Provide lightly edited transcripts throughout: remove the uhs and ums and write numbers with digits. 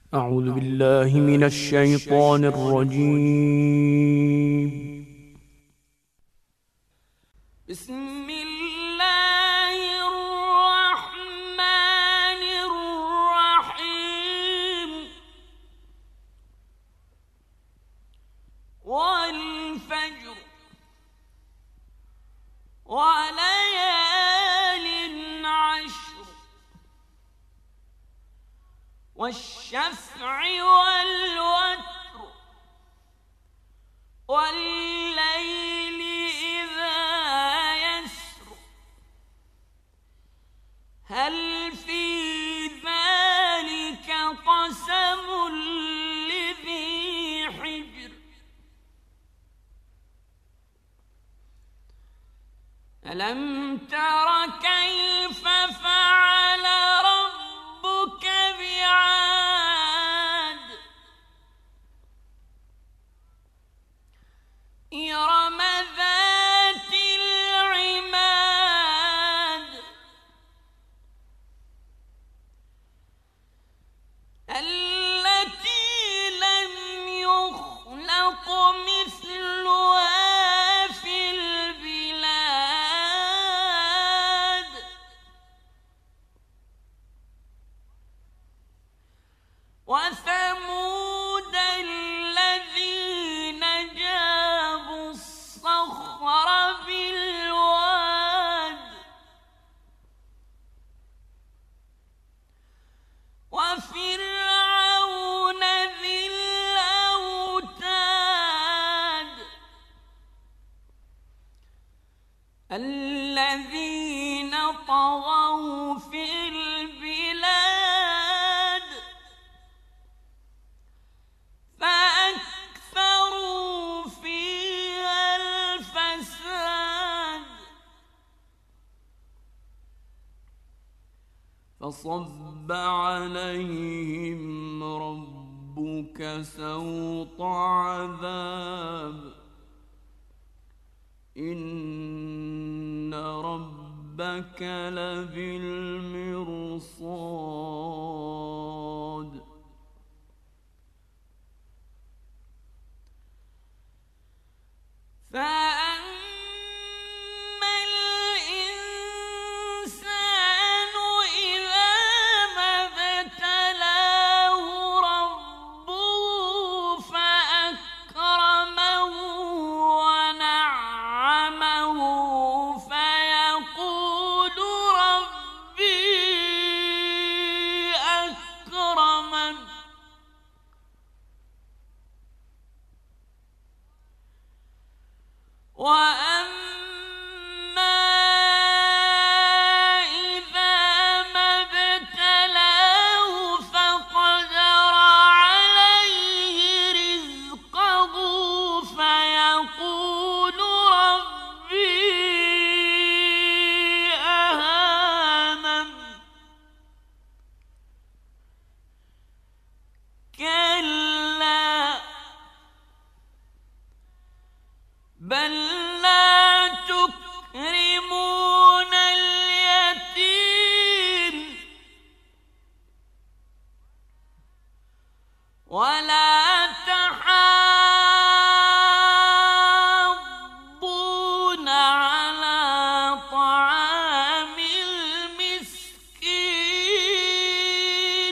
أعوذ بالله من الشيطان الرجيم. بسم الله الرحمن الرحيم. والفجر وليال عشر والشفع والوتر والليل إذا يسر هل في ذلك قسم لذي حجر ألم تر كيف فعل ربك بعاد إرم ذات العماد التي لم يخلق مثلها في البلاد وثمود الذين جابوا الصخر بالواد وفرعون ذي الأوتاد الذين طغوا في البلاد فأكثروا فيها الفساد فصب عليهم ربك سوط عذاب إن ربك لبالمرصاد فأما الإنسان إذا ما ابتلاه ربه فأكرمه ونعمه فيقول ربي أكرمن وأما إذا ما ابتلاه فقدر عليه رزقه فيقول ربي أهانن كلا بل لا تكرمون اليتيم ولا تحاضون على طعام المسكين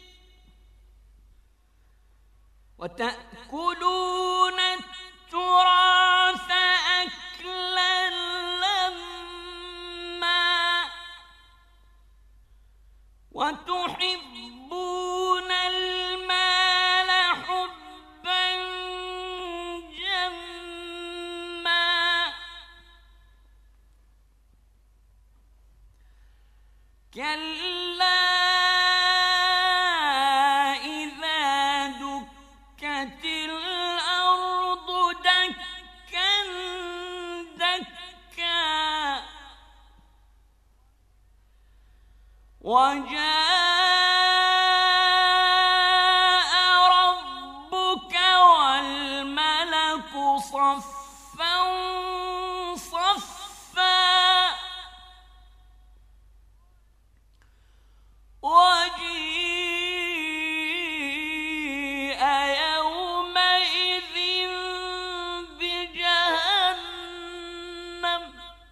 وتأكلون التراث أكلا لما وتحبون المال حبا جما كلا إذا دكت الأرض دكا دكا وجاء ربك والملك صفا صفا وجيء يومئذ بجهنم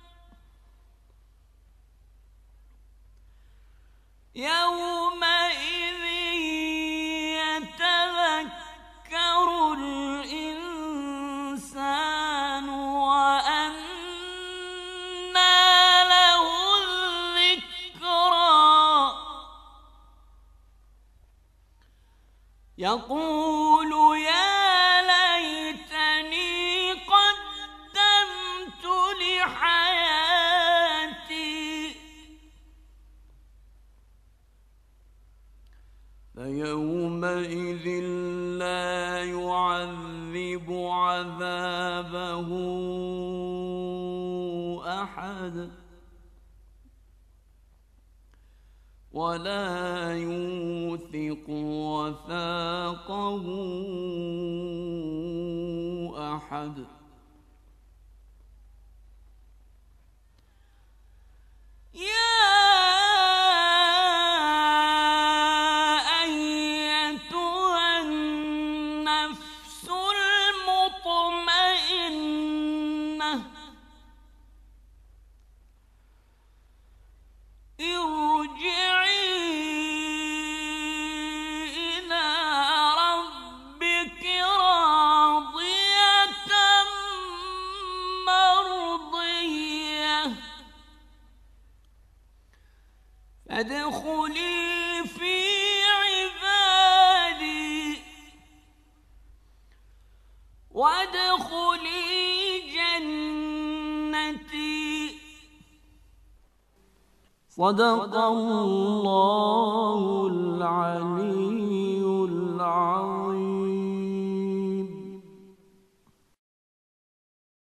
يومئذ يتذكر الإنسان وأنى له الذكرى يقول يا ليتني قدمت لحياتي فيومئذ لا يعذب عذابه أحد ولا يوثق وثاقه أحد فادخلي في عبادي وادخلي جنتي صدق الله العليم